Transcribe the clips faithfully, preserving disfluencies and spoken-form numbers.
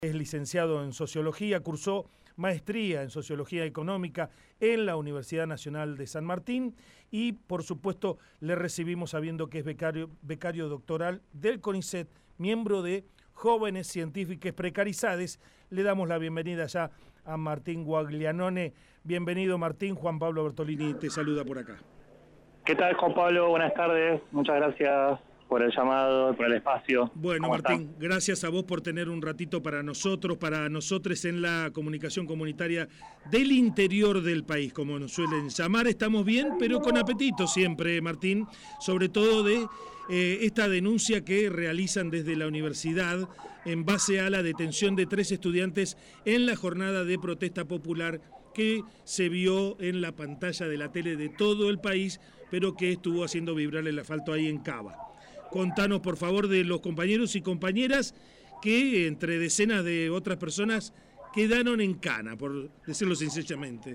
Es licenciado en Sociología, cursó maestría en Sociología Económica en la Universidad Nacional de San Martín y, por supuesto, le recibimos sabiendo que es becario, becario doctoral del CONICET, miembro de Jóvenes Científicos Precarizados. Le damos la bienvenida ya a Martín Guaglianone. Bienvenido, Martín. Juan Pablo Bertolini te saluda por acá. ¿Qué tal, Juan Pablo? Buenas tardes. Muchas gracias por el llamado, por el espacio. Bueno, Martín, están? Gracias a vos por tener un ratito para nosotros, para nosotros en la comunicación comunitaria del interior del país, como nos suelen llamar. Estamos bien, pero con apetito siempre, Martín, sobre todo de eh, esta denuncia que realizan desde la universidad en base a la detención de tres estudiantes en la jornada de protesta popular que se vio en la pantalla de la tele de todo el país, pero que estuvo haciendo vibrar el asfalto ahí en Cava. Contanos, por favor, de los compañeros y compañeras que, entre decenas de otras personas, quedaron en cana, por decirlo sencillamente.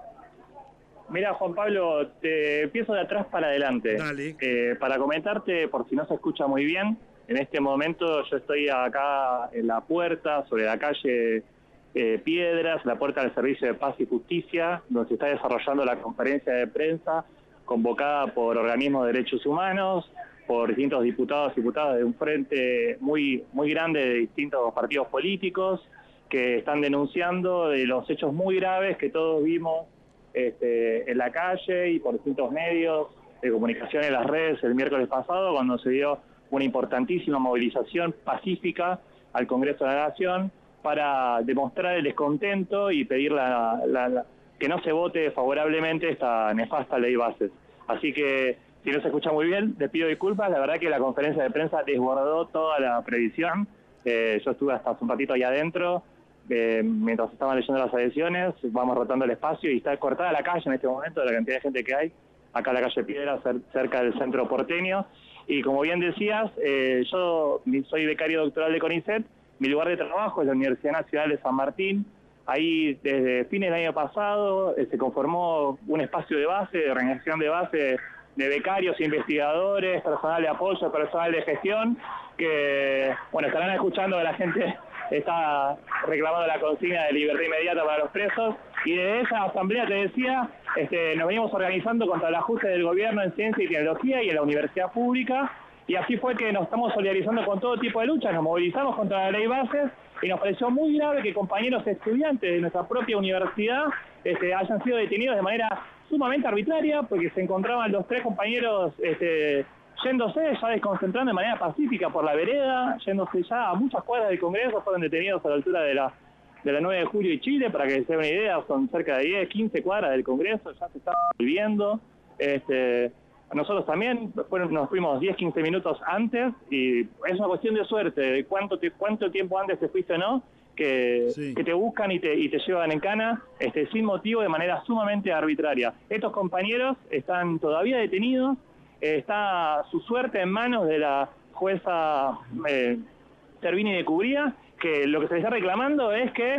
Mira, Juan Pablo, te empiezo de atrás para adelante. Dale. Eh, para comentarte, por si no se escucha muy bien, en este momento yo estoy acá en la puerta, sobre la calle eh, Piedras, la puerta del Servicio de Paz y Justicia, donde se está desarrollando la conferencia de prensa convocada por organismos de derechos humanos, por distintos diputados y diputadas de un frente muy, muy grande de distintos partidos políticos que están denunciando de los hechos muy graves que todos vimos este, en la calle y por distintos medios de comunicación en las redes el miércoles pasado, cuando se dio una importantísima movilización pacífica al Congreso de la Nación para demostrar el descontento y pedir la, la, la, que no se vote favorablemente esta nefasta ley bases. Así que, si no se escucha muy bien, les pido disculpas. La verdad que la conferencia de prensa desbordó toda la previsión. Eh, yo estuve hasta hace un ratito ahí adentro, eh, mientras estaban leyendo las adhesiones, vamos rotando el espacio y está cortada la calle en este momento de la cantidad de gente que hay, acá en la calle Piedra, cerca del centro porteño. Y como bien decías, eh, yo soy becario doctoral de CONICET, mi lugar de trabajo es la Universidad Nacional de San Martín. Ahí desde fines del año pasado eh, se conformó un espacio de base, de organización de base, de becarios, investigadores, personal de apoyo, personal de gestión, que, bueno, estarán escuchando que la gente está reclamando la consigna de libertad inmediata para los presos, y de esa asamblea, te decía, este, nos venimos organizando contra el ajuste del gobierno en ciencia y tecnología y en la universidad pública, y así fue que nos estamos solidarizando con todo tipo de luchas, nos movilizamos contra la ley bases, y nos pareció muy grave que compañeros estudiantes de nuestra propia universidad este, hayan sido detenidos de manera sumamente arbitraria, porque se encontraban los tres compañeros este, yéndose, ya desconcentrando de manera pacífica por la vereda, yéndose ya a muchas cuadras del Congreso, fueron detenidos a la altura de la, de la nueve de julio y Chile, para que se den una idea, son cerca de diez, quince cuadras del Congreso, ya se están viviendo. Este, nosotros también bueno, nos fuimos diez, quince minutos antes, y es una cuestión de suerte, de cuánto, te, cuánto tiempo antes te fuiste o no, que, sí. que te buscan y te, y te llevan en cana este, sin motivo, de manera sumamente arbitraria. Estos compañeros están todavía detenidos, eh, está su suerte en manos de la jueza eh, Servini de Cubría, que lo que se les está reclamando es que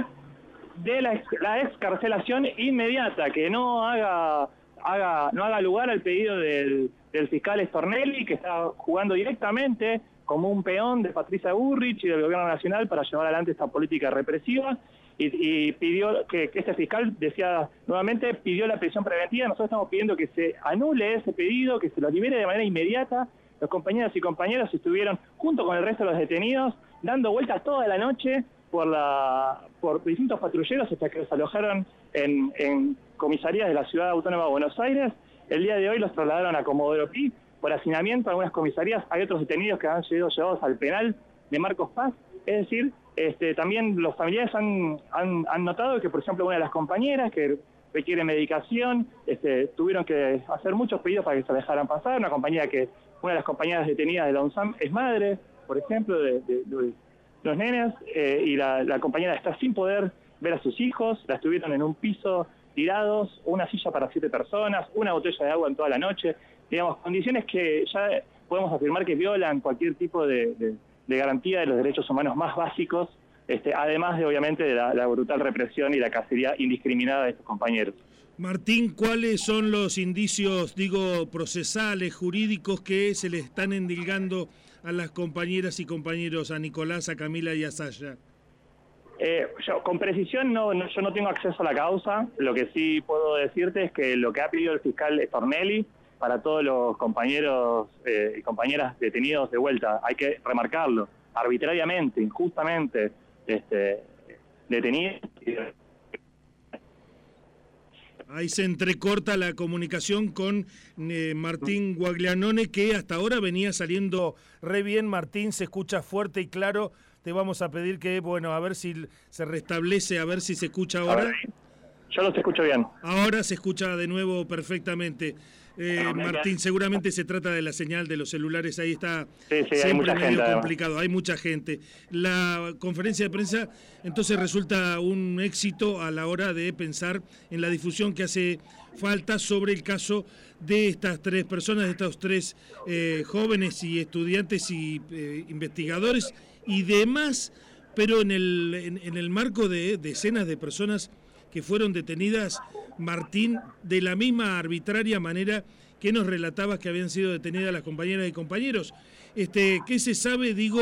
de la, la excarcelación inmediata, que no haga, haga, no haga lugar al pedido del, del fiscal Stornelli, que está jugando directamente como un peón de Patricia Bullrich y del gobierno nacional para llevar adelante esta política represiva, y, y pidió que, que este fiscal, decía nuevamente, pidió la prisión preventiva. Nosotros estamos pidiendo que se anule ese pedido, que se los libere de manera inmediata. Los compañeros y compañeras estuvieron, junto con el resto de los detenidos, dando vueltas toda la noche por, la, por distintos patrulleros hasta que los alojaron en, en comisarías de la Ciudad Autónoma de Buenos Aires. El día de hoy los trasladaron a Comodoro Pi por hacinamiento a algunas comisarías. Hay otros detenidos que han sido llevados al penal de Marcos Paz. Es decir, este, también los familiares han, han, han notado que, por ejemplo, una de las compañeras que requiere medicación, este, tuvieron que hacer muchos pedidos para que se la dejaran pasar. Una compañera que, una de las compañeras detenidas de la UNSAM es madre, por ejemplo, de, de, de los nenes, eh, y la, la compañera está sin poder ver a sus hijos, la estuvieron en un piso tirados, una silla para siete personas, una botella de agua en toda la noche. Digamos, condiciones que ya podemos afirmar que violan cualquier tipo de, de, de garantía de los derechos humanos más básicos, este, además de, obviamente, de la, la brutal represión y la cacería indiscriminada de estos compañeros. Martín, ¿cuáles son los indicios, digo, procesales, jurídicos que se le están endilgando a las compañeras y compañeros, a Nicolás, a Camila y a Sasha? Eh, yo, con precisión, no, no, yo no tengo acceso a la causa. Lo que sí puedo decirte es que lo que ha pedido el fiscal Stornelli para todos los compañeros eh, y compañeras detenidos de vuelta, hay que remarcarlo, arbitrariamente, injustamente este, detenidos. Ahí se entrecorta la comunicación con eh, Martín Guaglianone, que hasta ahora venía saliendo re bien. Martín, se escucha fuerte y claro. Te vamos a pedir que, bueno, a ver si se restablece, a ver si se escucha ahora. Yo los escucho bien. Ahora se escucha de nuevo perfectamente. Eh, Martín, seguramente se trata de la señal de los celulares, ahí está sí, sí, siempre hay mucha medio gente, complicado, además. Hay mucha gente. La conferencia de prensa entonces resulta un éxito a la hora de pensar en la difusión que hace falta sobre el caso de estas tres personas, de estos tres eh, jóvenes y estudiantes y eh, investigadores y demás, pero en el, en, en el marco de decenas de personas que fueron detenidas, Martín, de la misma arbitraria manera que nos relatabas que habían sido detenidas las compañeras y compañeros. Este, ¿qué se sabe, digo,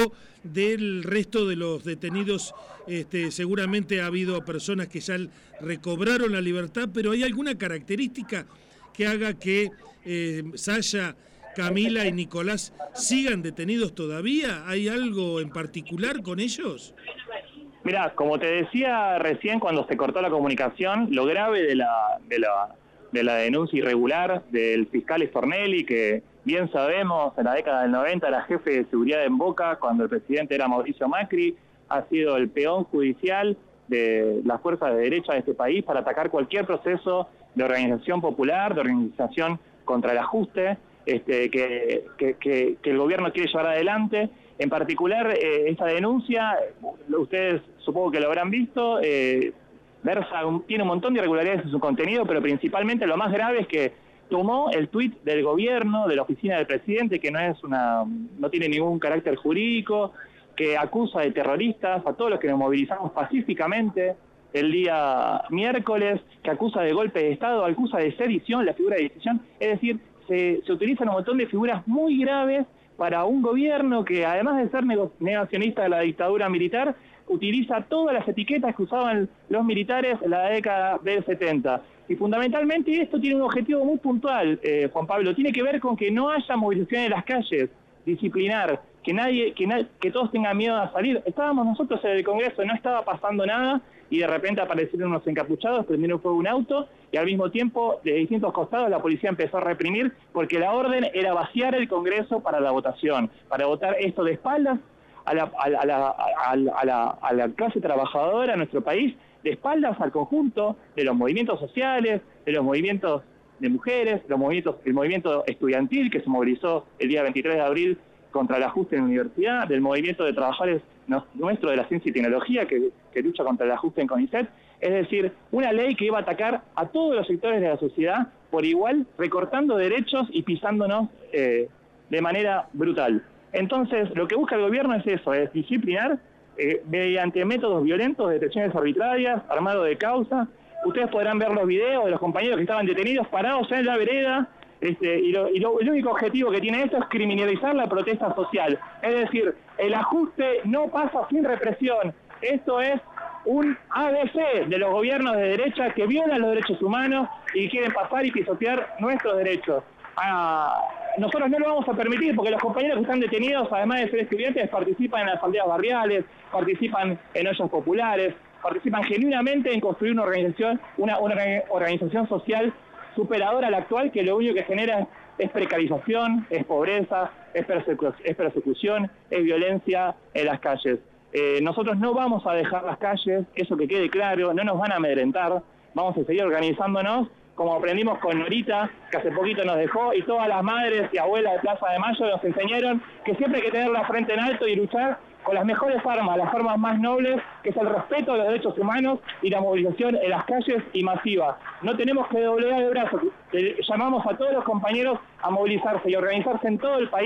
del resto de los detenidos? Este, seguramente ha habido personas que ya recobraron la libertad, pero ¿hay alguna característica que haga que eh, Sasha, Camila y Nicolás sigan detenidos todavía? ¿Hay algo en particular con ellos? Mira, como te decía recién cuando se cortó la comunicación, lo grave de la, de la, de la denuncia irregular del fiscal Stornelli, que bien sabemos, en la década del noventa era jefe de seguridad en Boca, cuando el presidente era Mauricio Macri, ha sido el peón judicial de las fuerzas de derecha de este país para atacar cualquier proceso de organización popular, de organización contra el ajuste, este, que, que, que, que el gobierno quiere llevar adelante. En particular, eh, esta denuncia, ustedes supongo que lo habrán visto, eh, versa un, tiene un montón de irregularidades en su contenido, pero principalmente lo más grave es que tomó el tuit del gobierno, de la oficina del presidente, que no es una, no tiene ningún carácter jurídico, que acusa de terroristas a todos los que nos movilizamos pacíficamente el día miércoles, que acusa de golpe de Estado, acusa de sedición, la figura de sedición, es decir, se, se utilizan un montón de figuras muy graves para un gobierno que, además de ser negacionista de la dictadura militar, utiliza todas las etiquetas que usaban los militares en la década del setenta. Y fundamentalmente esto tiene un objetivo muy puntual, eh, Juan Pablo, tiene que ver con que no haya movilización en las calles, disciplinar, que nadie, que, na que todos tengan miedo a salir. Estábamos nosotros en el Congreso, no estaba pasando nada, y de repente aparecieron unos encapuchados, prendieron fuego un auto, y al mismo tiempo, de distintos costados, la policía empezó a reprimir, porque la orden era vaciar el Congreso para la votación, para votar esto de espaldas a la, a la, a la, a la, a la, a la clase trabajadora, a nuestro país, de espaldas al conjunto de los movimientos sociales, de los movimientos de mujeres, los movimientos, el movimiento estudiantil que se movilizó el día veintitrés de abril contra el ajuste en la universidad, del movimiento de trabajadores nuestro de la ciencia y tecnología que, que lucha contra el ajuste en CONICET, es decir, una ley que iba a atacar a todos los sectores de la sociedad por igual, recortando derechos y pisándonos eh, de manera brutal. Entonces, lo que busca el gobierno es eso, es disciplinar eh, mediante métodos violentos, detenciones arbitrarias, armado de causa. Ustedes podrán ver los videos de los compañeros que estaban detenidos parados en la vereda, este, y, lo, y lo, el único objetivo que tiene esto es criminalizar la protesta social. Es decir, el ajuste no pasa sin represión. Esto es un A B C de los gobiernos de derecha que violan los derechos humanos y quieren pasar y pisotear nuestros derechos. Ah, nosotros no lo vamos a permitir porque los compañeros que están detenidos, además de ser estudiantes, participan en las aldeas barriales, participan en ollas populares, participan genuinamente en construir una organización, una, una organización social superadora a la actual, que lo único que genera es precarización, es pobreza, es, persecu es persecución, es violencia en las calles. Eh, nosotros no vamos a dejar las calles, eso que quede claro, no nos van a amedrentar, vamos a seguir organizándonos, como aprendimos con Norita, que hace poquito nos dejó, y todas las madres y abuelas de Plaza de Mayo nos enseñaron que siempre hay que tener la frente en alto y luchar con las mejores armas, las armas más nobles, que es el respeto a los derechos humanos y la movilización en las calles y masiva. No tenemos que doblegar el brazo, llamamos a todos los compañeros a movilizarse y organizarse en todo el país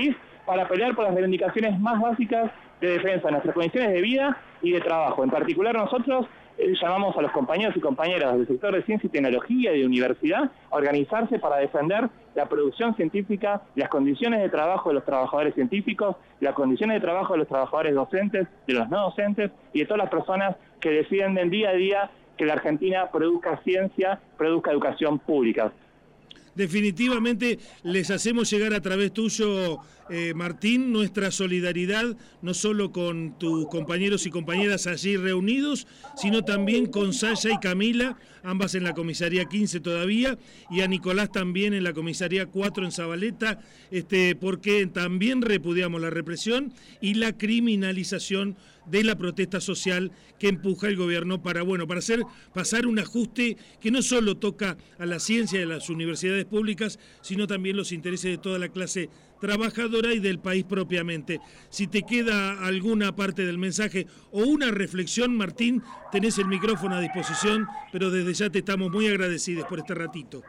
para pelear por las reivindicaciones más básicas de defensa de nuestras condiciones de vida y de trabajo. En particular nosotros eh, llamamos a los compañeros y compañeras del sector de ciencia y tecnología y de universidad a organizarse para defender la producción científica, las condiciones de trabajo de los trabajadores científicos, las condiciones de trabajo de los trabajadores docentes, de los no docentes y de todas las personas que defienden día a día que la Argentina produzca ciencia, produzca educación pública. Definitivamente les hacemos llegar a través tuyo, eh, Martín, nuestra solidaridad, no solo con tus compañeros y compañeras allí reunidos, sino también con Saya y Camila, ambas en la comisaría quince todavía, y a Nicolás también en la comisaría cuatro en Zabaleta, este, porque también repudiamos la represión y la criminalización de la protesta social que empuja el gobierno para, bueno, para hacer pasar un ajuste que no solo toca a la ciencia y a las universidades públicas, sino también los intereses de toda la clase trabajadora y del país propiamente. Si te queda alguna parte del mensaje o una reflexión, Martín, tenés el micrófono a disposición, pero desde ya te estamos muy agradecidos por este ratito.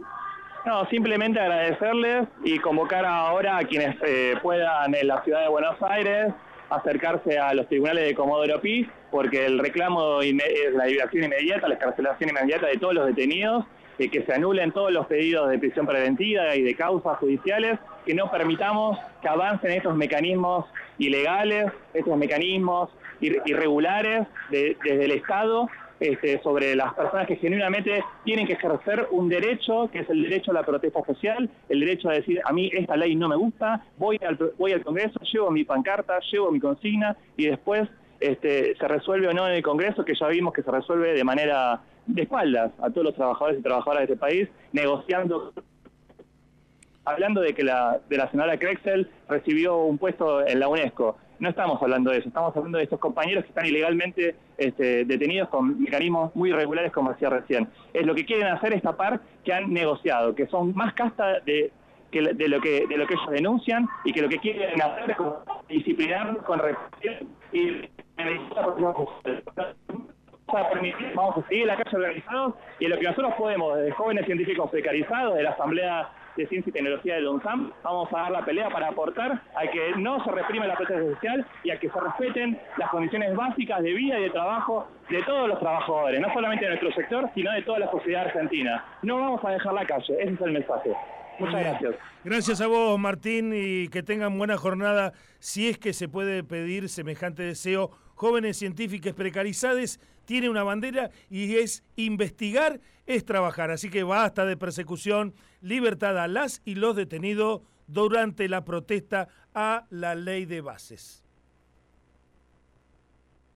No, simplemente agradecerles y convocar ahora a quienes eh, puedan en la ciudad de Buenos Aires acercarse a los tribunales de Comodoro Pi, porque el reclamo es la liberación inmediata, la excarcelación inmediata de todos los detenidos, eh, que se anulen todos los pedidos de prisión preventiva y de causas judiciales, que no permitamos que avancen estos mecanismos ilegales, estos mecanismos ir irregulares de, desde el Estado, Este, sobre las personas que genuinamente tienen que ejercer un derecho, que es el derecho a la protesta social, el derecho a decir, a mí esta ley no me gusta, voy al, voy al Congreso, llevo mi pancarta, llevo mi consigna, y después este, se resuelve o no en el Congreso, que ya vimos que se resuelve de manera de espaldas a todos los trabajadores y trabajadoras de este país, negociando, hablando de que la, de la senadora Crexel recibió un puesto en la UNESCO. No estamos hablando de eso, estamos hablando de estos compañeros que están ilegalmente este, detenidos con mecanismos muy irregulares, como decía recién. Es lo que quieren hacer es tapar que han negociado, que son más casta de, que, de, lo que, de lo que ellos denuncian, y que lo que quieren hacer es disciplinar con represión y vamos a seguir en la calle organizados, y en lo que nosotros podemos, desde jóvenes científicos precarizados, de la Asamblea de Ciencia y Tecnología de UNSAM, vamos a dar la pelea para aportar a que no se reprime la protesta social y a que se respeten las condiciones básicas de vida y de trabajo de todos los trabajadores, no solamente de nuestro sector, sino de toda la sociedad argentina. No vamos a dejar la calle, ese es el mensaje. Muchas gracias. Gracias a vos, Martín, y que tengan buena jornada. Si es que se puede pedir semejante deseo, jóvenes científicos precarizados tiene una bandera y es investigar, es trabajar. Así que basta de persecución, libertad a las y los detenidos durante la protesta a la ley de bases.